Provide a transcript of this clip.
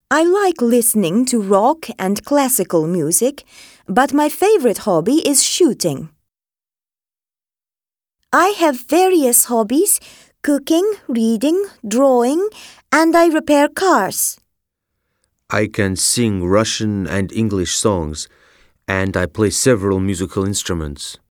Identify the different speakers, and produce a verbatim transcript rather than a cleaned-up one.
Speaker 1: I like listening to rock and classical music, but my favorite hobby is shooting. I have various hobbies: cooking, reading, drawing, and I repair cars.
Speaker 2: I can sing Russian and English songs, and I play several musical instruments.